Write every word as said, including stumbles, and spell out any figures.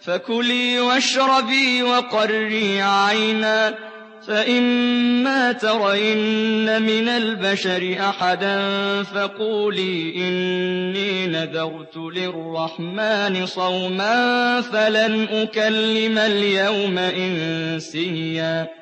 فكلي واشربي وقري عينا فإما ترين من البشر أحدا فقولي إني نذرت للرحمن صوما فلن أكلم اليوم إنسيا